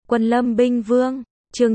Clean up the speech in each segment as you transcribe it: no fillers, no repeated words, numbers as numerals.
Quân Lâm Binh Vương, chương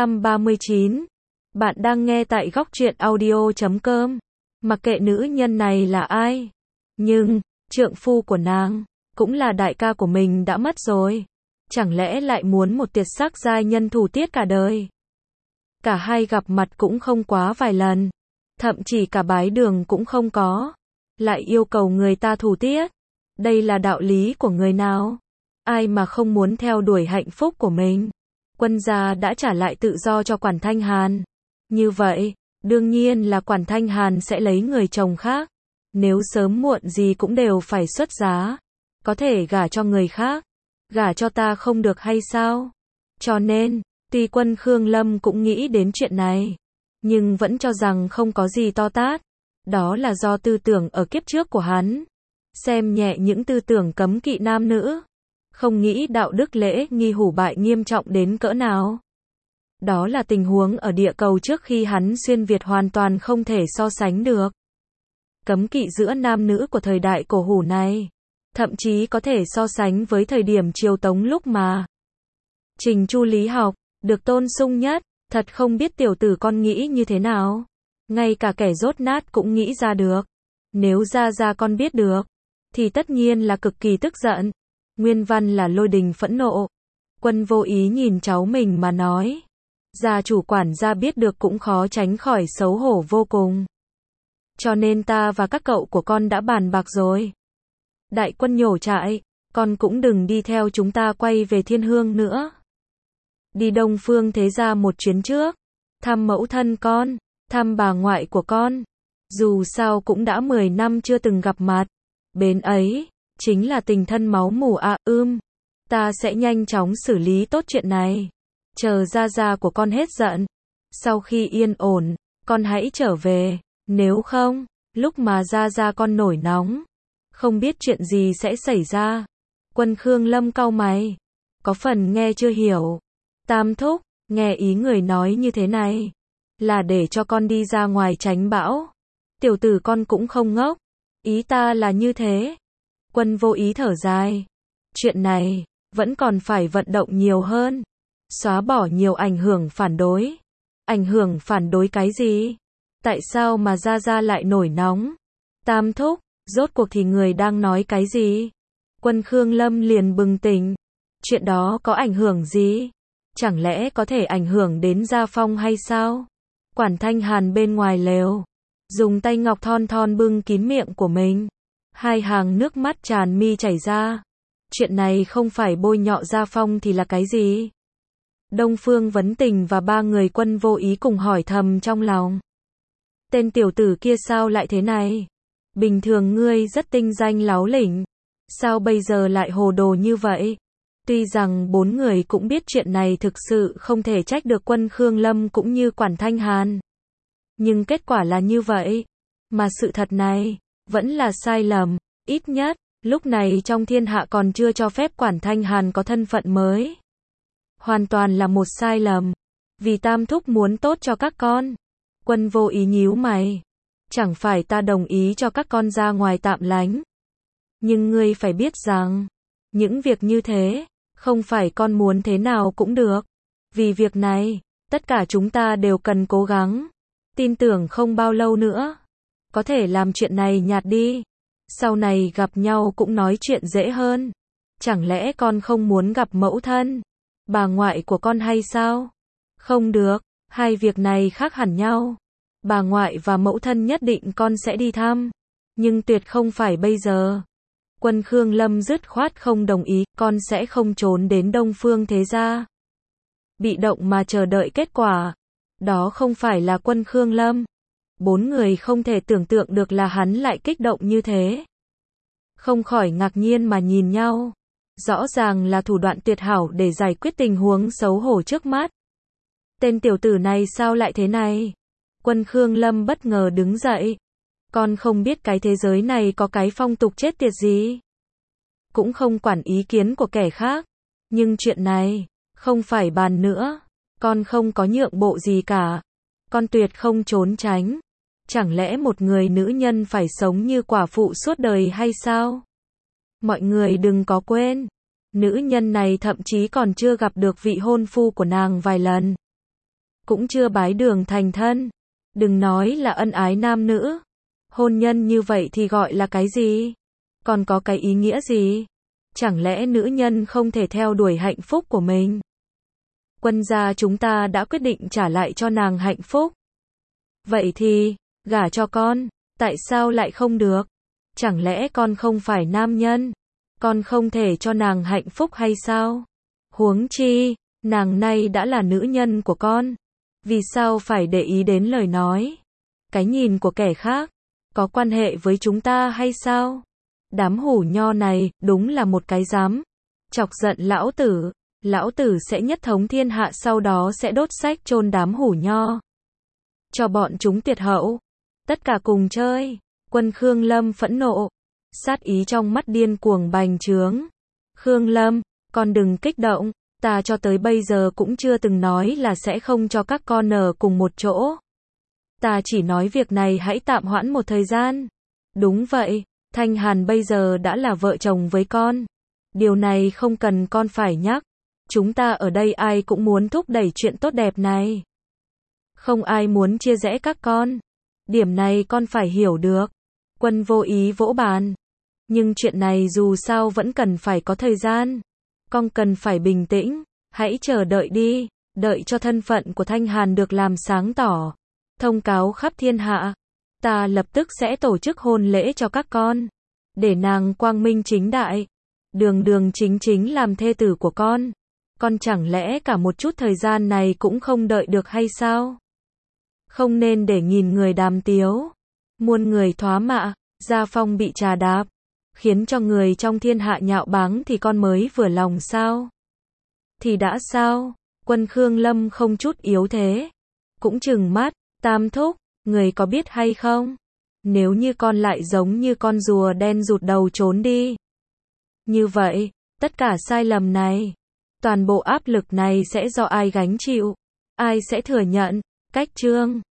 939. Bạn đang nghe tại góc truyện audio.com. Mặc kệ nữ nhân này là ai, nhưng trượng phu của nàng cũng là đại ca của mình đã mất rồi. Chẳng lẽ lại muốn một tuyệt sắc giai nhân thủ tiết cả đời? Cả hai gặp mặt cũng không quá vài lần, thậm chí cả bái đường cũng không có, lại yêu cầu người ta thủ tiết. Đây là đạo lý của người nào? Ai mà không muốn theo đuổi hạnh phúc của mình? Quân gia đã trả lại tự do cho Quản Thanh Hàn. Như vậy, đương nhiên là Quản Thanh Hàn sẽ lấy người chồng khác. Nếu sớm muộn gì cũng đều phải xuất giá. Có thể gả cho người khác. Gả cho ta không được hay sao? Cho nên, tuy Quân Khương Lâm cũng nghĩ đến chuyện này, nhưng vẫn cho rằng không có gì to tát. Đó là do tư tưởng ở kiếp trước của hắn. Xem nhẹ những tư tưởng cấm kỵ nam nữ. Không nghĩ đạo đức lễ nghi hủ bại nghiêm trọng đến cỡ nào. Đó là tình huống ở địa cầu trước khi hắn xuyên Việt hoàn toàn không thể so sánh được. Cấm kỵ giữa nam nữ của thời đại cổ hủ này, thậm chí có thể so sánh với thời điểm Triều Tống lúc mà Trình Chu lý học được tôn sung nhất. Thật không biết tiểu tử con nghĩ như thế nào. Ngay cả kẻ dốt nát cũng nghĩ ra được. Nếu ra con biết được, thì tất nhiên là cực kỳ tức giận. Nguyên văn là lôi đình phẫn nộ. Quân vô ý nhìn cháu mình mà nói. Gia chủ quản gia biết được cũng khó tránh khỏi xấu hổ vô cùng. Cho nên ta và các cậu của con đã bàn bạc rồi. Đại quân nhổ trại, con cũng đừng đi theo chúng ta quay về Thiên Hương nữa. Đi Đông Phương Thế Gia một chuyến trước. Thăm mẫu thân con, thăm bà ngoại của con. Dù sao cũng đã 10 năm chưa từng gặp mặt. Bên ấy chính là tình thân máu mủ à. Ta sẽ nhanh chóng xử lý tốt chuyện này. Chờ gia của con hết giận. Sau khi yên ổn, con hãy trở về. Nếu không, lúc mà gia con nổi nóng, không biết chuyện gì sẽ xảy ra. Quân Khương Lâm cau mày. Có phần nghe chưa hiểu. Tam thúc, nghe ý người nói như thế này. Là để cho con đi ra ngoài tránh bão. Tiểu tử con cũng không ngốc. Ý ta là như thế. Quân vô ý thở dài. Chuyện này, vẫn còn phải vận động nhiều hơn. Xóa bỏ nhiều ảnh hưởng phản đối. Ảnh hưởng phản đối cái gì? Tại sao mà gia lại nổi nóng? Tam thúc, rốt cuộc thì người đang nói cái gì? Quân Khương Lâm liền bừng tỉnh. Chuyện đó có ảnh hưởng gì? Chẳng lẽ có thể ảnh hưởng đến Gia Phong hay sao? Quản Thanh Hàn bên ngoài lều, dùng tay ngọc thon thon bưng kín miệng của mình. Hai hàng nước mắt tràn mi chảy ra. Chuyện này không phải bôi nhọ Gia Phong thì là cái gì? Đông Phương Vấn Tình và ba người Quân vô ý cùng hỏi thầm trong lòng. Tên tiểu tử kia sao lại thế này? Bình thường ngươi rất tinh danh láo lỉnh. Sao bây giờ lại hồ đồ như vậy? Tuy rằng bốn người cũng biết chuyện này thực sự không thể trách được Quân Khương Lâm cũng như Quản Thanh Hàn. Nhưng kết quả là như vậy. Mà sự thật này, vẫn là sai lầm. Ít nhất, lúc này trong thiên hạ còn chưa cho phép Quản Thanh Hàn có thân phận mới. Hoàn toàn là một sai lầm. Vì tam thúc muốn tốt cho các con. Quân vô ý nhíu mày. Chẳng phải ta đồng ý cho các con ra ngoài tạm lánh. Nhưng ngươi phải biết rằng, những việc như thế, không phải con muốn thế nào cũng được. Vì việc này, tất cả chúng ta đều cần cố gắng. Tin tưởng không bao lâu nữa, có thể làm chuyện này nhạt đi. Sau này gặp nhau cũng nói chuyện dễ hơn. Chẳng lẽ con không muốn gặp mẫu thân, bà ngoại của con hay sao? Không được, hai việc này khác hẳn nhau. Bà ngoại và mẫu thân nhất định con sẽ đi thăm. Nhưng tuyệt không phải bây giờ. Quân Khương Lâm dứt khoát không đồng ý, con sẽ không trốn đến Đông Phương Thế Gia. Bị động mà chờ đợi kết quả. Đó không phải là Quân Khương Lâm. Bốn người không thể tưởng tượng được là hắn lại kích động như thế. Không khỏi ngạc nhiên mà nhìn nhau. Rõ ràng là thủ đoạn tuyệt hảo để giải quyết tình huống xấu hổ trước mắt. Tên tiểu tử này sao lại thế này? Quân Khương Lâm bất ngờ đứng dậy. Con không biết cái thế giới này có cái phong tục chết tiệt gì. Cũng không quản ý kiến của kẻ khác. Nhưng chuyện này, không phải bàn nữa. Con không có nhượng bộ gì cả. Con tuyệt không trốn tránh. Chẳng lẽ một người nữ nhân phải sống như quả phụ suốt đời hay sao? Mọi người đừng có quên. Nữ nhân này thậm chí còn chưa gặp được vị hôn phu của nàng vài lần. Cũng chưa bái đường thành thân. Đừng nói là ân ái nam nữ. Hôn nhân như vậy thì gọi là cái gì? Còn có cái ý nghĩa gì? Chẳng lẽ nữ nhân không thể theo đuổi hạnh phúc của mình? Quân gia chúng ta đã quyết định trả lại cho nàng hạnh phúc. Vậy thì, gả cho con, tại sao lại không được? Chẳng lẽ con không phải nam nhân? Con không thể cho nàng hạnh phúc hay sao? Huống chi, nàng nay đã là nữ nhân của con. Vì sao phải để ý đến lời nói? Cái nhìn của kẻ khác, có quan hệ với chúng ta hay sao? Đám hủ nho này, đúng là một cái dám. Chọc giận lão tử sẽ nhất thống thiên hạ, sau đó sẽ đốt xác chôn đám hủ nho. Cho bọn chúng tuyệt hậu. Tất cả cùng chơi. Quân Khương Lâm phẫn nộ. Sát ý trong mắt điên cuồng bành trướng. Khương Lâm, con đừng kích động. Ta cho tới bây giờ cũng chưa từng nói là sẽ không cho các con ở cùng một chỗ. Ta chỉ nói việc này hãy tạm hoãn một thời gian. Đúng vậy, Thanh Hàn bây giờ đã là vợ chồng với con. Điều này không cần con phải nhắc. Chúng ta ở đây ai cũng muốn thúc đẩy chuyện tốt đẹp này. Không ai muốn chia rẽ các con. Điểm này con phải hiểu được. Quân vô ý vỗ bàn. Nhưng chuyện này dù sao vẫn cần phải có thời gian. Con cần phải bình tĩnh. Hãy chờ đợi đi. Đợi cho thân phận của Thanh Hàn được làm sáng tỏ. Thông cáo khắp thiên hạ. Ta lập tức sẽ tổ chức hôn lễ cho các con. Để nàng quang minh chính đại. Đường đường chính chính làm thê tử của con. Con chẳng lẽ cả một chút thời gian này cũng không đợi được hay sao? Không nên để nghìn người đàm tiếu. Muôn người thoá mạ. Gia phong bị trà đạp. Khiến cho người trong thiên hạ nhạo báng thì con mới vừa lòng sao? Thì đã sao? Quân Khương Lâm không chút yếu thế. Cũng trừng mắt. Tam thúc, người có biết hay không? Nếu như con lại giống như con rùa đen rụt đầu trốn đi. Như vậy, tất cả sai lầm này, toàn bộ áp lực này sẽ do ai gánh chịu? Ai sẽ thừa nhận? Cách Trương